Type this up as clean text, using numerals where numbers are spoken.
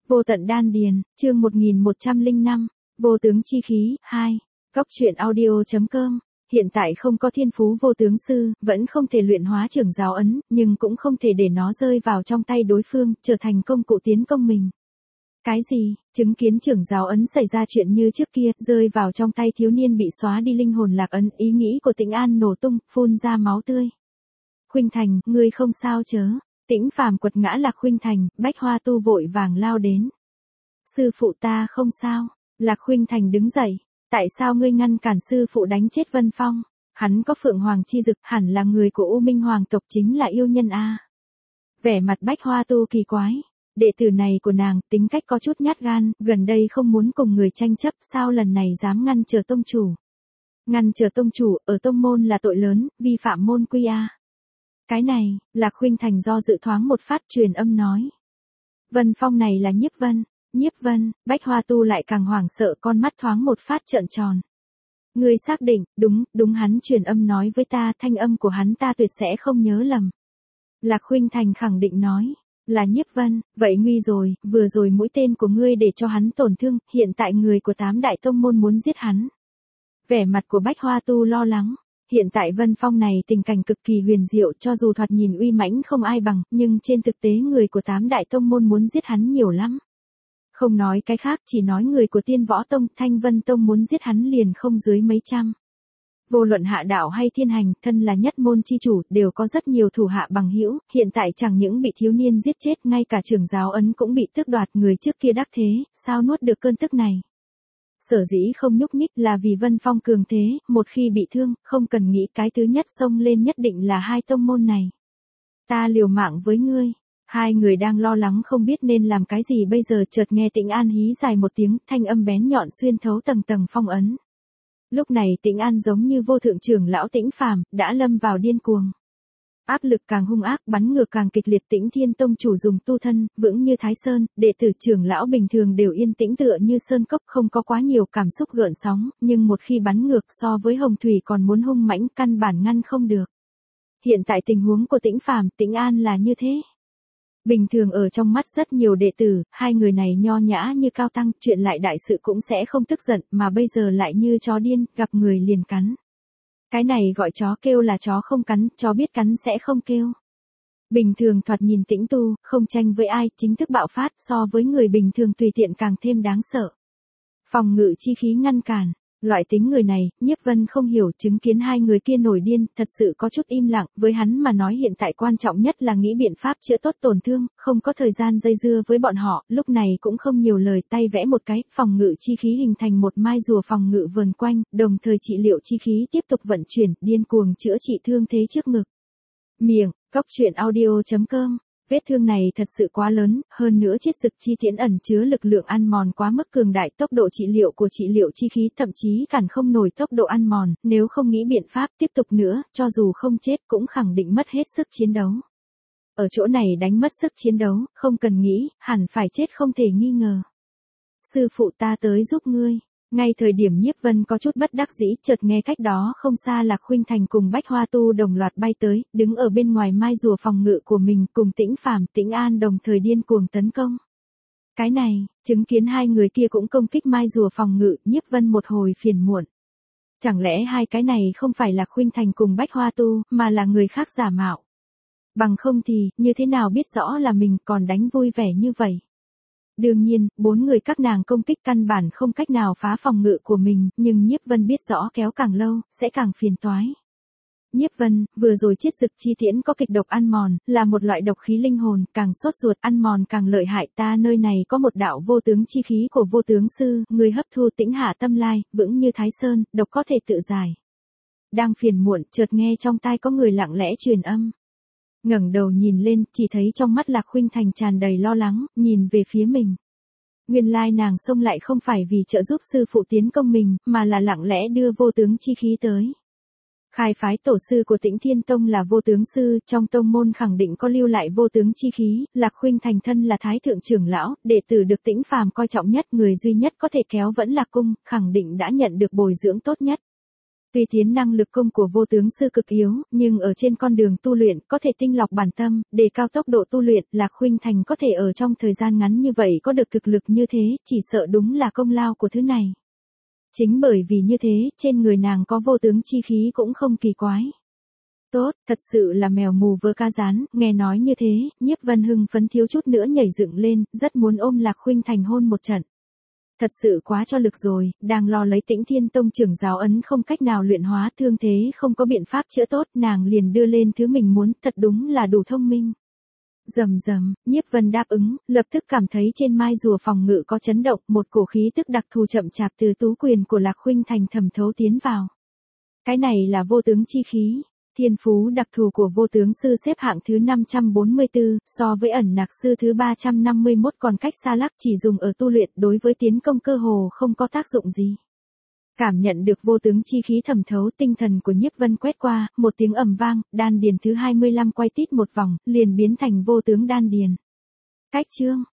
Vô tận đan điền, chương 1105, vô tướng chi khí, 2. Góc truyện audio.com. Hiện tại không có thiên phú vô tướng sư, vẫn không thể luyện hóa trưởng giáo ấn, nhưng cũng không thể để nó rơi vào trong tay đối phương, trở thành công cụ tiến công mình. Cái gì? Chứng kiến trưởng giáo ấn xảy ra chuyện như trước kia, rơi vào trong tay thiếu niên bị xóa đi linh hồn lạc ấn, ý nghĩ của Tĩnh An nổ tung, phun ra máu tươi. Khuynh Thành, ngươi không sao chớ? Tĩnh Phàm quật ngã Lạc Khuynh Thành, Bách Hoa Tu vội vàng lao đến. Sư phụ ta không sao. Lạc Khuynh Thành đứng dậy. Tại sao ngươi ngăn cản sư phụ đánh chết Vân Phong? Hắn có Phượng Hoàng chi dực, hẳn là người của U Minh Hoàng tộc, chính là yêu nhân a. Vẻ mặt Bách Hoa Tu kỳ quái. Đệ tử này của nàng, tính cách có chút nhát gan, gần đây không muốn cùng người tranh chấp, sao lần này dám ngăn trở tông chủ? Ngăn trở tông chủ, ở tông môn là tội lớn, vi phạm môn quy a. Cái này, Lạc Khuynh Thành do dự thoáng một phát, truyền âm nói. Vân Phong này là Nhiếp Vân. Nhiếp Vân, Bách Hoa Tu lại càng hoảng sợ, con mắt thoáng một phát trợn tròn. Ngươi xác định? Đúng hắn truyền âm nói với ta, thanh âm của hắn ta tuyệt sẽ không nhớ lầm. Lạc Khuynh Thành khẳng định nói. Là Nhiếp Vân, vậy nguy rồi, vừa rồi mũi tên của ngươi để cho hắn tổn thương, hiện tại người của 8 đại tông môn muốn giết hắn. Vẻ mặt của Bách Hoa Tu lo lắng. Hiện tại Vân Phong này tình cảnh cực kỳ huyền diệu, cho dù thoạt nhìn uy mãnh không ai bằng, nhưng trên thực tế người của 8 đại tông môn muốn giết hắn nhiều lắm. Không nói cái khác, chỉ nói người của Tiên Võ Tông, Thanh Vân Tông muốn giết hắn liền không dưới mấy trăm. Vô luận hạ đạo hay thiên hành, thân là nhất môn chi chủ, đều có rất nhiều thủ hạ bằng hữu, hiện tại chẳng những bị thiếu niên giết chết, ngay cả trưởng giáo ấn cũng bị tước đoạt, người trước kia đắc thế, sao nuốt được cơn tức này. Sở dĩ không nhúc nhích là vì Vân Phong cường thế, một khi bị thương, không cần nghĩ, cái thứ nhất xông lên nhất định là hai tông môn này. Ta liều mạng với ngươi. Hai người đang lo lắng không biết nên làm cái gì bây giờ, chợt nghe Tĩnh An hí dài một tiếng, thanh âm bén nhọn xuyên thấu tầng tầng phong ấn. Lúc này Tĩnh An giống như vô thượng trưởng lão Tĩnh Phàm, đã lâm vào điên cuồng. Áp lực càng hung ác, bắn ngược càng kịch liệt. Tĩnh Thiên Tông chủ dùng tu thân, vững như Thái Sơn, đệ tử trưởng lão bình thường đều yên tĩnh tựa như sơn cốc, không có quá nhiều cảm xúc gợn sóng, nhưng một khi bắn ngược so với hồng thủy còn muốn hung mãnh, căn bản ngăn không được. Hiện tại tình huống của Tĩnh Phàm, Tĩnh An là như thế. Bình thường ở trong mắt rất nhiều đệ tử, hai người này nho nhã như cao tăng, chuyện lại đại sự cũng sẽ không tức giận, mà bây giờ lại như chó điên, gặp người liền cắn. Cái này gọi chó kêu là chó không cắn, chó biết cắn sẽ không kêu. Bình thường thoạt nhìn tĩnh tu, không tranh với ai, chính thức bạo phát, so với người bình thường tùy tiện càng thêm đáng sợ. Phòng ngự chi khí ngăn cản. Loại tính người này, Nhiếp Vân không hiểu, chứng kiến hai người kia nổi điên, thật sự có chút im lặng, với hắn mà nói hiện tại quan trọng nhất là nghĩ biện pháp chữa tốt tổn thương, không có thời gian dây dưa với bọn họ, lúc này cũng không nhiều lời, tay vẽ một cái, phòng ngự chi khí hình thành một mai rùa phòng ngự vờn quanh, đồng thời trị liệu chi khí tiếp tục vận chuyển, điên cuồng chữa trị thương thế trước ngực. Miệng, góc truyện audio.com. Vết thương này thật sự quá lớn, hơn nữa chiết dực chi tiễn ẩn chứa lực lượng ăn mòn quá mức cường đại, tốc độ trị liệu của trị liệu chi khí thậm chí cản không nổi tốc độ ăn mòn, nếu không nghĩ biện pháp tiếp tục nữa, cho dù không chết cũng khẳng định mất hết sức chiến đấu. Ở chỗ này đánh mất sức chiến đấu, không cần nghĩ, hẳn phải chết không thể nghi ngờ. Sư phụ ta tới giúp ngươi. Ngay thời điểm Nhiếp Vân có chút bất đắc dĩ, chợt nghe cách đó không xa Lạc Khuynh Thành cùng Bách Hoa Tu đồng loạt bay tới, đứng ở bên ngoài mai rùa phòng ngự của mình, cùng Tĩnh Phàm, Tĩnh An đồng thời điên cuồng tấn công. Cái này, chứng kiến hai người kia cũng công kích mai rùa phòng ngự, Nhiếp Vân một hồi phiền muộn. Chẳng lẽ hai cái này không phải là Khuynh Thành cùng Bách Hoa Tu, mà là người khác giả mạo? Bằng không thì, như thế nào biết rõ là mình còn đánh vui vẻ như vậy? Đương nhiên, 4 người các nàng công kích căn bản không cách nào phá phòng ngự của mình, nhưng Nhiếp Vân biết rõ kéo càng lâu, sẽ càng phiền toái. Nhiếp Vân, vừa rồi chiết dực chi tiễn có kịch độc ăn mòn, là một loại độc khí linh hồn, càng sốt ruột ăn mòn càng lợi hại, ta nơi này có một đạo vô tướng chi khí của vô tướng sư, người hấp thu tĩnh hạ tâm lai, vững như Thái Sơn, độc có thể tự giải. Đang phiền muộn, chợt nghe trong tai có người lặng lẽ truyền âm. Ngẩng đầu nhìn lên, chỉ thấy trong mắt Lạc Khuynh Thành tràn đầy lo lắng, nhìn về phía mình. Nguyên lai nàng xông lại không phải vì trợ giúp sư phụ tiến công mình, mà là lặng lẽ đưa vô tướng chi khí tới. Khai phái tổ sư của Tĩnh Thiên Tông là vô tướng sư, trong tông môn khẳng định có lưu lại vô tướng chi khí, Lạc Khuynh Thành thân là thái thượng trưởng lão, đệ tử được Tĩnh Phàm coi trọng nhất, người duy nhất có thể kéo vẫn là cung, khẳng định đã nhận được bồi dưỡng tốt nhất. Tuy tiến năng lực công của vô tướng sư cực yếu, nhưng ở trên con đường tu luyện có thể tinh lọc bản tâm, đề cao tốc độ tu luyện, Lạc Khuynh Thành có thể ở trong thời gian ngắn như vậy có được thực lực như thế, chỉ sợ đúng là công lao của thứ này. Chính bởi vì như thế, trên người nàng có vô tướng chi khí cũng không kỳ quái. Tốt, thật sự là mèo mù vớ cá rán, nghe nói như thế, Nhiếp Vân hưng phấn thiếu chút nữa nhảy dựng lên, rất muốn ôm Lạc Khuynh Thành hôn một trận. Thật sự quá cho lực rồi, đang lo lấy Tĩnh Thiên Tông trưởng giáo ấn không cách nào luyện hóa thương thế không có biện pháp chữa tốt, nàng liền đưa lên thứ mình muốn, thật đúng là đủ thông minh. Rầm rầm, Nhiếp Vân đáp ứng, lập tức cảm thấy trên mai rùa phòng ngự có chấn động, một cổ khí tức đặc thù chậm chạp từ tú quyền của Lạc Khuynh Thành thẩm thấu tiến vào. Cái này là vô tướng chi khí. Thiên phú đặc thù của vô tướng sư xếp hạng thứ 544, so với ẩn nặc sư thứ 351 còn cách xa lắc, chỉ dùng ở tu luyện, đối với tiến công cơ hồ không có tác dụng gì. Cảm nhận được vô tướng chi khí thẩm thấu, tinh thần của Nhiếp Vân quét qua, một tiếng ầm vang, đan điền thứ 25 quay tít một vòng, liền biến thành vô tướng đan điền. Cách chương